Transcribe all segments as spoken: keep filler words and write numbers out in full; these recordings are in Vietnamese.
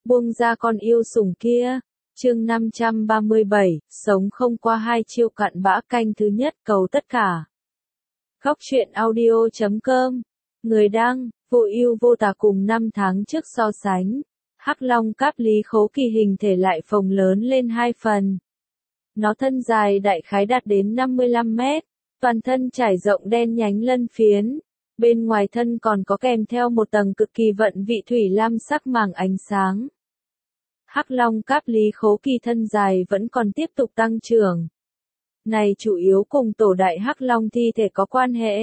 buông ra con yêu sủng kia. Chương năm trăm ba mươi bảy, sống không qua hai chiêu cặn bã canh thứ nhất cầu tất cả. Góc truyện audio chấm com. Người đăng, vô ưu vô tà cùng năm tháng trước so sánh. Hắc Long Cáp Lý Khố Kỳ hình thể lại phồng lớn lên hai phần. Nó thân dài đại khái đạt đến năm mươi lăm mét, toàn thân trải rộng đen nhánh lân phiến. Bên ngoài thân còn có kèm theo một tầng cực kỳ vận vị thủy lam sắc màng ánh sáng. Hắc Long Cáp Lý Khố Kỳ thân dài vẫn còn tiếp tục tăng trưởng. Này chủ yếu cùng tổ đại Hắc Long thi thể có quan hệ.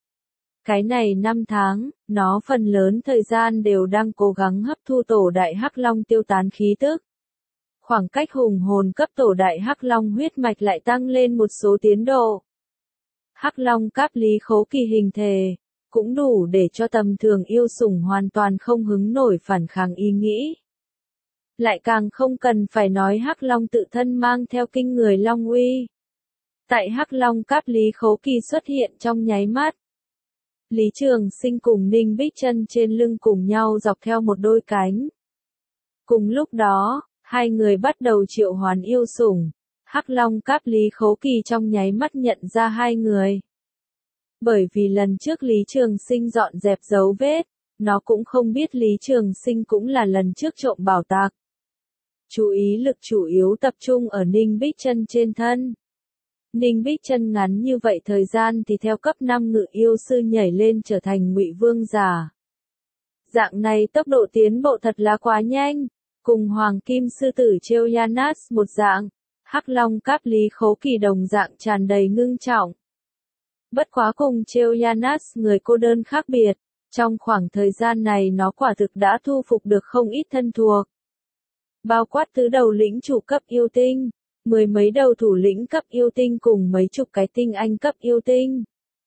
Cái này năm tháng, nó phần lớn thời gian đều đang cố gắng hấp thu tổ đại Hắc Long tiêu tán khí tức. Khoảng cách hùng hồn cấp tổ đại Hắc Long huyết mạch lại tăng lên một số tiến độ. Hắc Long Cáp Lý Khố Kỳ hình thể cũng đủ để cho tầm thường yêu sủng hoàn toàn không hứng nổi phản kháng ý nghĩ. Lại càng không cần phải nói Hắc Long tự thân mang theo kinh người long uy. Tại Hắc Long Cáp Lý Khố Kỳ xuất hiện trong nháy mắt. Lý Trường Sinh cùng Ninh Bích Chân trên lưng cùng nhau dọc theo một đôi cánh. Cùng lúc đó, hai người bắt đầu triệu hoán yêu sủng. Hắc Long Cáp Lý Khố Kỳ trong nháy mắt nhận ra hai người. Bởi vì lần trước Lý Trường Sinh dọn dẹp dấu vết, nó cũng không biết Lý Trường Sinh cũng là lần trước trộm bảo tạc. Chú ý lực chủ yếu tập trung ở Ninh Bích Chân trên thân. Ninh Bích Chân ngắn như vậy thời gian thì theo cấp năm ngự yêu sư nhảy lên trở thành Ngụy Vương giả. Dạng này tốc độ tiến bộ thật là quá nhanh, cùng Hoàng Kim Sư Tử Trêu-Yanas một dạng, Hắc Long Cáp Lý Khố Kỳ đồng dạng tràn đầy ngưng trọng. Bất quá cùng Trêu-Yanas người cô đơn khác biệt, trong khoảng thời gian này nó quả thực đã thu phục được không ít thân thuộc. Bao quát tứ đầu lĩnh chủ cấp yêu tinh, mười mấy đầu thủ lĩnh cấp yêu tinh cùng mấy chục cái tinh anh cấp yêu tinh.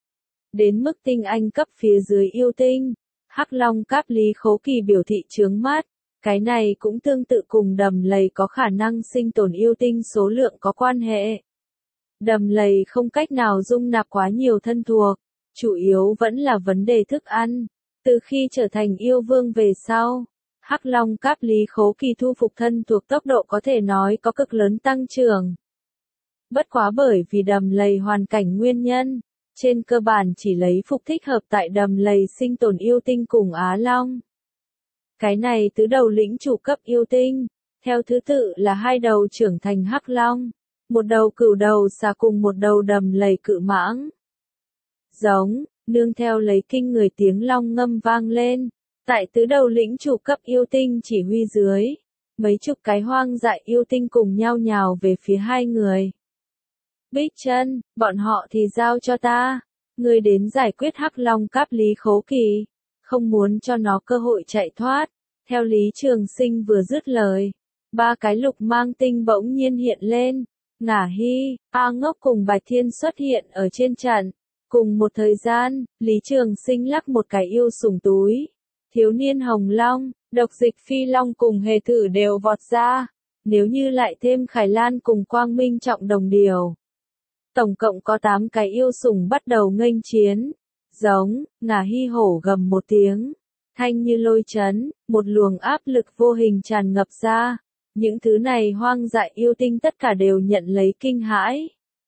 Đến mức tinh anh cấp phía dưới yêu tinh, Hắc Long Cáp Lý Khố Kỳ biểu thị chướng mắt, cái này cũng tương tự cùng đầm lầy có khả năng sinh tồn yêu tinh số lượng có quan hệ. Đầm lầy không cách nào dung nạp quá nhiều thân thuộc, chủ yếu vẫn là vấn đề thức ăn. Từ khi trở thành yêu vương về sau, Hắc Long Cáp Lý Khố Kỳ thu phục thân thuộc tốc độ có thể nói có cực lớn tăng trưởng. Bất quá bởi vì đầm lầy hoàn cảnh nguyên nhân, trên cơ bản chỉ lấy phục thích hợp tại đầm lầy sinh tồn yêu tinh cùng Á Long. Cái này tứ đầu lĩnh chủ cấp yêu tinh, theo thứ tự là hai đầu trưởng thành Hắc Long, một đầu cửu đầu xà cùng một đầu đầm lầy cự mãng. Giống, nương theo lấy kinh người tiếng long ngâm vang lên. Tại tứ đầu lĩnh chủ cấp yêu tinh chỉ huy dưới, mấy chục cái hoang dại yêu tinh cùng nhau nhào về phía hai người. Bích Chân, bọn họ thì giao cho ta, ngươi đến giải quyết Hắc Long Cáp Lý Khố Kỳ, không muốn cho nó cơ hội chạy thoát. Theo Lý Trường Sinh vừa dứt lời, ba cái lục mang tinh bỗng nhiên hiện lên, Ngả Hy, A Ngốc cùng Bạch Thiên xuất hiện ở trên trận. Cùng một thời gian, Lý Trường Sinh lắc một cái yêu sủng túi. Thiếu niên Hồng Long, Độc Dịch Phi Long cùng Hề Thử đều vọt ra, nếu như lại thêm Khải Lan cùng Quang Minh Trọng Đồng Điều. Tổng cộng có tám cái yêu sủng bắt đầu nghênh chiến. Giống, Ngả Hy hổ gầm một tiếng, thanh như lôi chấn, một luồng áp lực vô hình tràn ngập ra. Những thứ này hoang dại yêu tinh tất cả đều nhận lấy kinh hãi.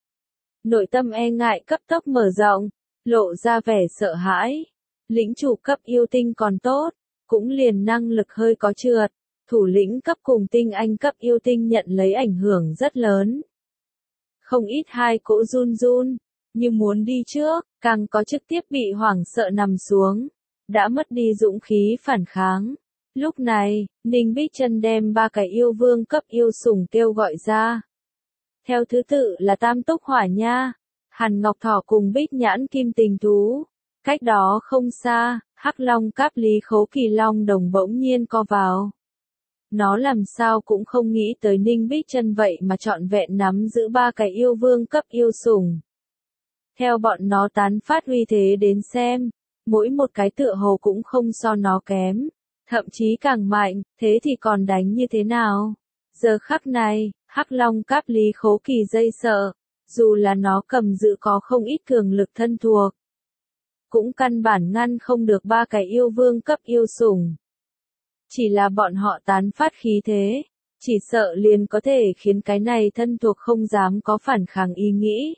Nội tâm e ngại cấp tốc mở rộng, lộ ra vẻ sợ hãi. Lĩnh chủ cấp yêu tinh còn tốt, cũng liền năng lực hơi có trượt, thủ lĩnh cấp cùng tinh anh cấp yêu tinh nhận lấy ảnh hưởng rất lớn. Không ít hai cỗ run run, như muốn đi trước, càng có trực tiếp bị hoảng sợ nằm xuống, đã mất đi dũng khí phản kháng. Lúc này, Ninh Bích Chân đem ba cái yêu vương cấp yêu sủng kêu gọi ra. Theo thứ tự là Tam Túc Hỏa Nha, Hàn Ngọc Thỏ cùng Bích Nhãn Kim Tình Thú. Cách đó không xa, Hắc Long Cáp Lý Khố Kỳ Long đồng bỗng nhiên co vào. Nó làm sao cũng không nghĩ tới Ninh Bích Chân vậy mà trọn vẹn nắm giữ ba cái yêu vương cấp yêu sủng. Theo bọn nó tán phát uy thế đến xem, mỗi một cái tựa hồ cũng không so nó kém, thậm chí càng mạnh, thế thì còn đánh như thế nào? Giờ khắc này, Hắc Long Cáp Lý Khố Kỳ dây sợ, dù là nó cầm giữ có không ít cường lực thân thuộc, cũng căn bản ngăn không được ba cái yêu vương cấp yêu sủng. chỉ là bọn họ tán phát khí thế, chỉ sợ liền có thể khiến cái này thân thuộc không dám có phản kháng ý nghĩ.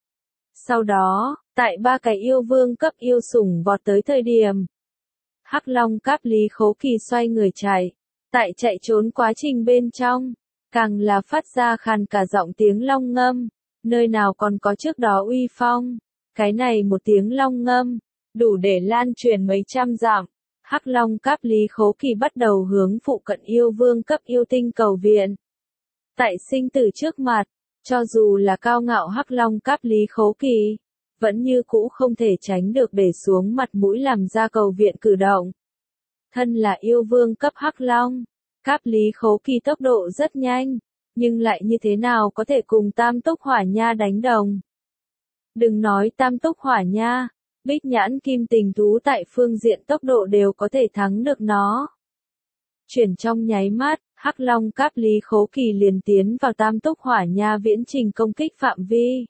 Sau đó, tại ba cái yêu vương cấp yêu sủng vọt tới thời điểm, Hắc Long Cáp Lý Khấu Kỳ xoay người chạy, tại chạy trốn quá trình bên trong, càng là phát ra khàn cả giọng tiếng long ngâm, nơi nào còn có trước đó uy phong, cái này một tiếng long ngâm, đủ để lan truyền mấy trăm dặm. Hắc Long Cáp Lý Khấu Kỳ bắt đầu hướng phụ cận yêu vương cấp yêu tinh cầu viện. Tại sinh tử trước mặt, cho dù là cao ngạo Hắc Long Cáp Lý Khấu Kỳ, vẫn như cũ không thể tránh được để xuống mặt mũi làm ra cầu viện cử động. Thân là yêu vương cấp Hắc Long, Cáp Lý Khấu Kỳ tốc độ rất nhanh, nhưng lại như thế nào có thể cùng Tam Túc Hỏa Nha đánh đồng. Đừng nói Tam Túc Hỏa Nha, Bích Nhãn Kim Tình Thú tại phương diện tốc độ đều có thể thắng được nó. Chuyển trong nháy mắt, Hắc Long Cáp Lý Khấu Kỳ liền tiến vào Tam Túc Hỏa Nha viễn trình công kích phạm vi.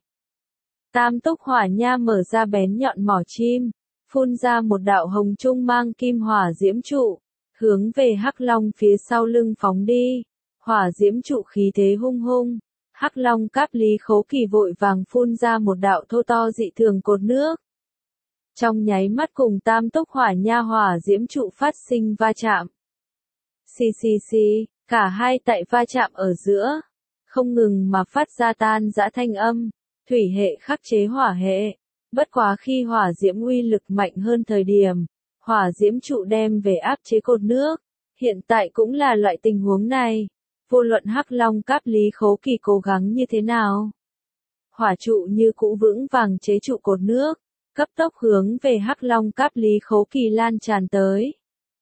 Tam Túc Hỏa Nha mở ra bén nhọn mỏ chim, phun ra một đạo hồng trung mang kim hỏa diễm trụ, hướng về Hắc Long phía sau lưng phóng đi. Hỏa diễm trụ khí thế hung hung, Hắc Long Cáp Lý Khấu Kỳ vội vàng phun ra một đạo thô to dị thường cột nước. Trong nháy mắt cùng Tam Túc Hỏa Nha hỏa diễm trụ phát sinh va chạm. Xì xì xì, cả hai tại va chạm ở giữa, không ngừng mà phát ra tan dã thanh âm, thủy hệ khắc chế hỏa hệ. Bất quá khi hỏa diễm uy lực mạnh hơn thời điểm, hỏa diễm trụ đem về áp chế cột nước, hiện tại cũng là loại tình huống này. Vô luận Hắc Long Cáp Lý Khấu Kỳ cố gắng như thế nào, hỏa trụ như cũ vững vàng chế trụ cột nước, cấp tốc hướng về Hắc Long Cáp Lý Khấu Kỳ lan tràn tới.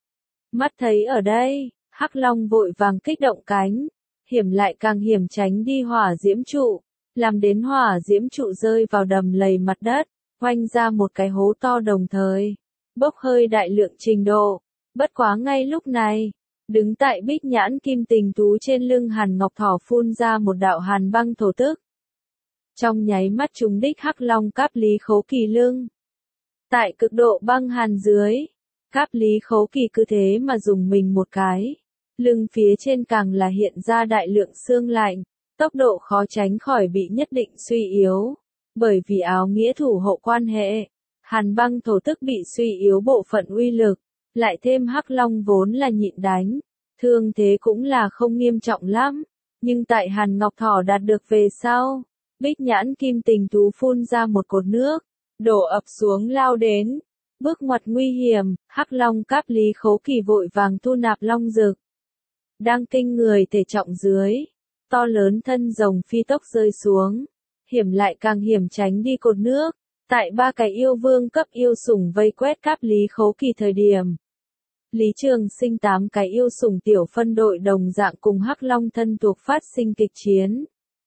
Mắt thấy ở đây, Hắc Long vội vàng kích động cánh, hiểm lại càng hiểm tránh đi hỏa diễm trụ, làm đến hỏa diễm trụ rơi vào đầm lầy mặt đất, oanh ra một cái hố to đồng thời, bốc hơi đại lượng trình độ. Bất quá ngay lúc này, đứng tại Bích Nhãn Kim Tình Thú trên lưng Hàn Ngọc Thỏ phun ra một đạo hàn băng thổ tức. Trong nháy mắt trúng đích Hắc Long Cáp Lý Khấu Kỳ lưng. Tại cực độ băng hàn dưới, Cáp Lý Khấu Kỳ cứ thế mà dùng mình một cái, lưng phía trên càng là hiện ra đại lượng xương lạnh, tốc độ khó tránh khỏi bị nhất định suy yếu, bởi vì áo nghĩa thủ hộ quan hệ, hàn băng thổ tức bị suy yếu bộ phận uy lực, lại thêm Hắc Long vốn là nhịn đánh, thương thế cũng là không nghiêm trọng lắm, nhưng tại Hàn Ngọc Thỏ đạt được về sau, Bích Nhãn Kim Tình Thú phun ra một cột nước, đổ ập xuống lao đến, bước ngoặt nguy hiểm, Hắc Long Cáp Lý Khấu Kỳ vội vàng thu nạp long dực. Đang kinh người thể trọng dưới, to lớn thân rồng phi tốc rơi xuống, hiểm lại càng hiểm tránh đi cột nước, tại ba cái yêu vương cấp yêu sủng vây quét Cáp Lý Khấu Kỳ thời điểm. Lý Trường Sinh tám cái yêu sủng tiểu phân đội đồng dạng cùng Hắc Long thân thuộc phát sinh kịch chiến.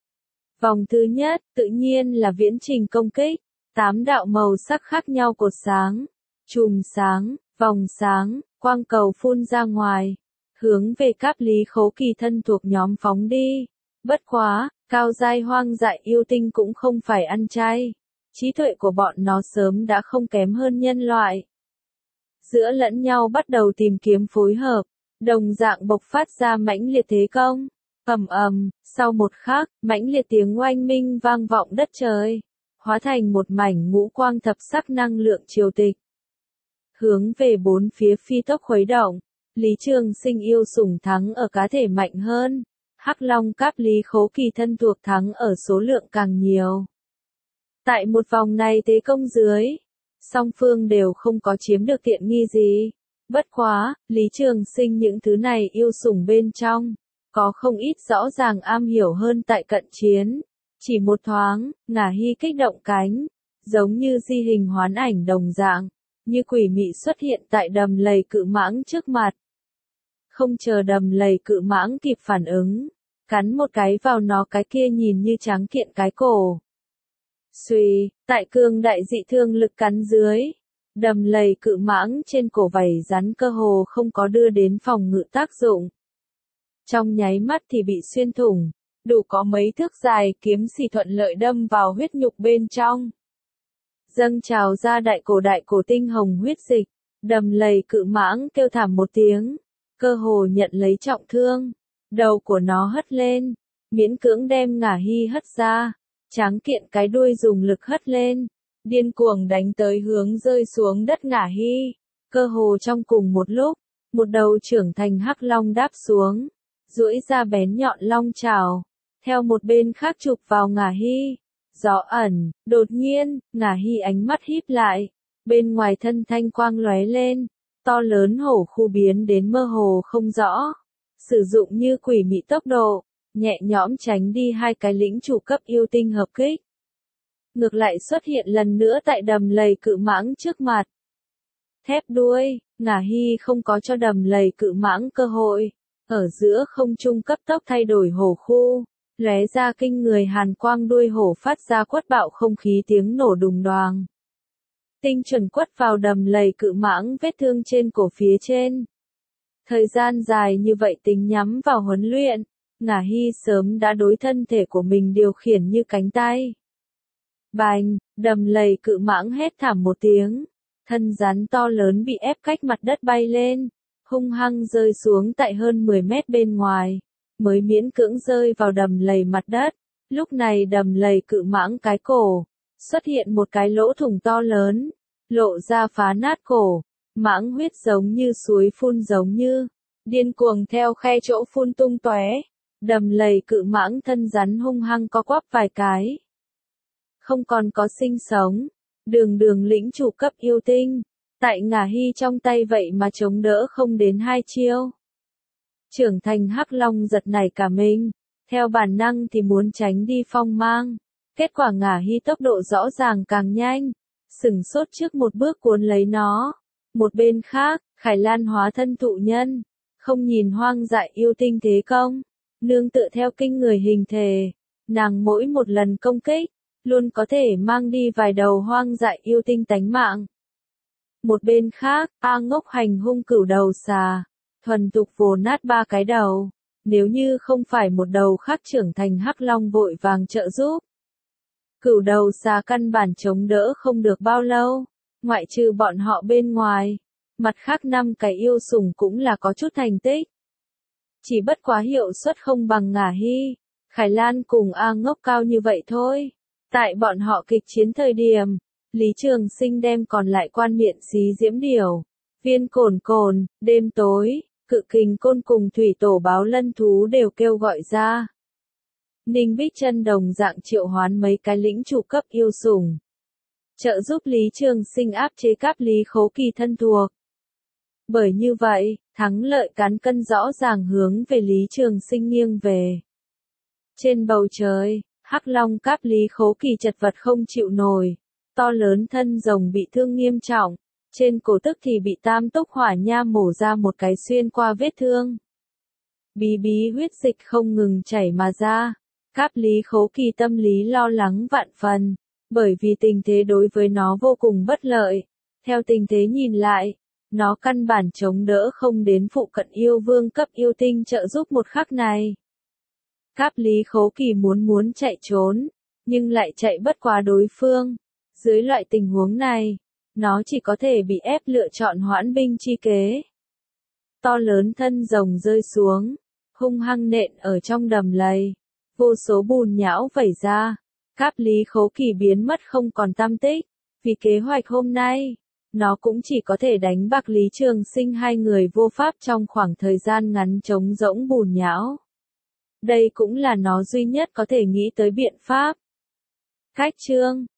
Vòng thứ nhất, tự nhiên là viễn trình công kích, tám đạo màu sắc khác nhau cột sáng, chùm sáng, vòng sáng, quang cầu phun ra ngoài, hướng về Cáp Lý Khấu Kỳ thân thuộc nhóm phóng đi. Bất quá, cao giai hoang dại yêu tinh cũng không phải ăn chay, trí tuệ của bọn nó sớm đã không kém hơn nhân loại. Giữa lẫn nhau bắt đầu tìm kiếm phối hợp, đồng dạng bộc phát ra mãnh liệt thế công. Ầm ầm, sau một khắc, mãnh liệt tiếng oanh minh vang vọng đất trời, hóa thành một mảnh ngũ quang thập sắc năng lượng triều tịch. Hướng về bốn phía phi tốc khuấy động, Lý Trường Sinh yêu sủng thắng ở cá thể mạnh hơn, Hắc Long Cáp Lý Khấu Kỳ thân thuộc thắng ở số lượng càng nhiều. Tại một vòng này thế công dưới, song phương đều không có chiếm được tiện nghi gì. Bất quá, Lý Trường Sinh những thứ này yêu sủng bên trong, có không ít rõ ràng am hiểu hơn tại cận chiến. Chỉ một thoáng, Ngả Hy kích động cánh, giống như di hình hoán ảnh đồng dạng, như quỷ mị xuất hiện tại đầm lầy cự mãng trước mặt. Không chờ đầm lầy cự mãng kịp phản ứng, cắn một cái vào nó cái kia nhìn như tráng kiện cái cổ. Xuy, tại cường đại dị thương lực cắn dưới, đầm lầy cự mãng trên cổ vảy rắn cơ hồ không có đưa đến phòng ngự tác dụng. Trong nháy mắt thì bị xuyên thủng, đủ có mấy thước dài kiếm xì thuận lợi đâm vào huyết nhục bên trong. Dâng trào ra đại cổ đại cổ tinh hồng huyết dịch, đầm lầy cự mãng kêu thảm một tiếng, cơ hồ nhận lấy trọng thương. Đầu của nó hất lên, miễn cưỡng đem Ngả Hy hất ra, tráng kiện cái đuôi dùng lực hất lên, điên cuồng đánh tới hướng rơi xuống đất Ngả Hy. Cơ hồ trong cùng một lúc, một đầu trưởng thành hắc long đáp xuống, duỗi ra bén nhọn long trảo, theo một bên khác chụp vào Ngả Hy. Gió ẩn, đột nhiên, Ngả Hy ánh mắt híp lại, bên ngoài thân thanh quang lóe lên, to lớn hổ khu biến đến mơ hồ không rõ, sử dụng như quỷ mị tốc độ, nhẹ nhõm tránh đi hai cái lĩnh chủ cấp yêu tinh hợp kích. Ngược lại xuất hiện lần nữa tại đầm lầy cự mãng trước mặt. Thép đuôi, Ngả Hy không có cho đầm lầy cự mãng cơ hội, ở giữa không trung cấp tốc thay đổi hổ khu, lóe ra kinh người hàn quang, đuôi hổ phát ra quất bạo không khí tiếng nổ đùng đoàng. Tinh chuẩn quất vào đầm lầy cự mãng vết thương trên cổ phía trên. Thời gian dài như vậy tính nhắm vào huấn luyện, Ngả Hy sớm đã đối thân thể của mình điều khiển như cánh tay. Bành, đầm lầy cự mãng hét thảm một tiếng, thân rắn to lớn bị ép cách mặt đất bay lên, hung hăng rơi xuống tại hơn mười mét bên ngoài, mới miễn cưỡng rơi vào đầm lầy mặt đất. Lúc này đầm lầy cự mãng cái cổ, xuất hiện một cái lỗ thủng to lớn, lộ ra phá nát cổ, mãng huyết giống như suối phun giống như, điên cuồng theo khe chỗ phun tung tóe. Đầm lầy cự mãng thân rắn hung hăng co quắp vài cái. Không còn có sinh sống, đường đường lĩnh chủ cấp yêu tinh, tại Ngả Hy trong tay vậy mà chống đỡ không đến hai chiêu. Trưởng thành hắc long giật nảy cả mình, theo bản năng thì muốn tránh đi phong mang, kết quả Ngả Hy tốc độ rõ ràng càng nhanh, sửng sốt trước một bước cuốn lấy nó. Một bên khác, Khải Lan hóa thân thụ nhân, không nhìn hoang dại yêu tinh thế công, nương tựa theo kinh người hình thể, nàng mỗi một lần công kích, luôn có thể mang đi vài đầu hoang dại yêu tinh tánh mạng. Một bên khác, A Ngốc hành hung cửu đầu xà, thuần tục vồ nát ba cái đầu, nếu như không phải một đầu khác trưởng thành hắc long vội vàng trợ giúp. Cửu đầu xà căn bản chống đỡ không được bao lâu, ngoại trừ bọn họ bên ngoài, mặt khác năm cái yêu sủng cũng là có chút thành tích. Chỉ bất quá hiệu suất không bằng Ngả Hy, Khải Lan cùng A Ngốc cao như vậy thôi. Tại bọn họ kịch chiến thời điểm, Lý Trường Sinh đem còn lại quan miệng xí diễm điểu, viên cồn cồn, đêm tối, cự kình côn cùng thủy tổ báo lân thú đều kêu gọi ra. Ninh Bích Chân đồng dạng triệu hoán mấy cái lĩnh chủ cấp yêu sủng, trợ giúp Lý Trường Sinh áp chế Cáp Lý Khố Kỳ thân thuộc. Bởi như vậy, thắng lợi cán cân rõ ràng hướng về Lý Trường Sinh nghiêng về. Trên bầu trời, hắc long Cáp Lý Khố Kỳ chật vật không chịu nổi, to lớn thân rồng bị thương nghiêm trọng, trên cổ tức thì bị tam túc hỏa nha mổ ra một cái xuyên qua vết thương. Bí bí huyết dịch không ngừng chảy mà ra, Cáp Lý Khố Kỳ tâm lý lo lắng vạn phần, bởi vì tình thế đối với nó vô cùng bất lợi. Theo tình thế nhìn lại, nó căn bản chống đỡ không đến phụ cận yêu vương cấp yêu tinh trợ giúp một khắc này. Cáp Lý Khố Kỳ muốn muốn chạy trốn, nhưng lại chạy bất quá đối phương. Dưới loại tình huống này, nó chỉ có thể bị ép lựa chọn hoãn binh chi kế. To lớn thân rồng rơi xuống, hung hăng nện ở trong đầm lầy, vô số bùn nhão vẩy ra, Cáp Lý Khố Kỳ biến mất không còn tăm tích. Vì kế hoạch hôm nay, nó cũng chỉ có thể đánh bạc Lý Trường Sinh hai người vô pháp trong khoảng thời gian ngắn trống rỗng bùn nhão. Đây cũng là nó duy nhất có thể nghĩ tới biện pháp. Cách chương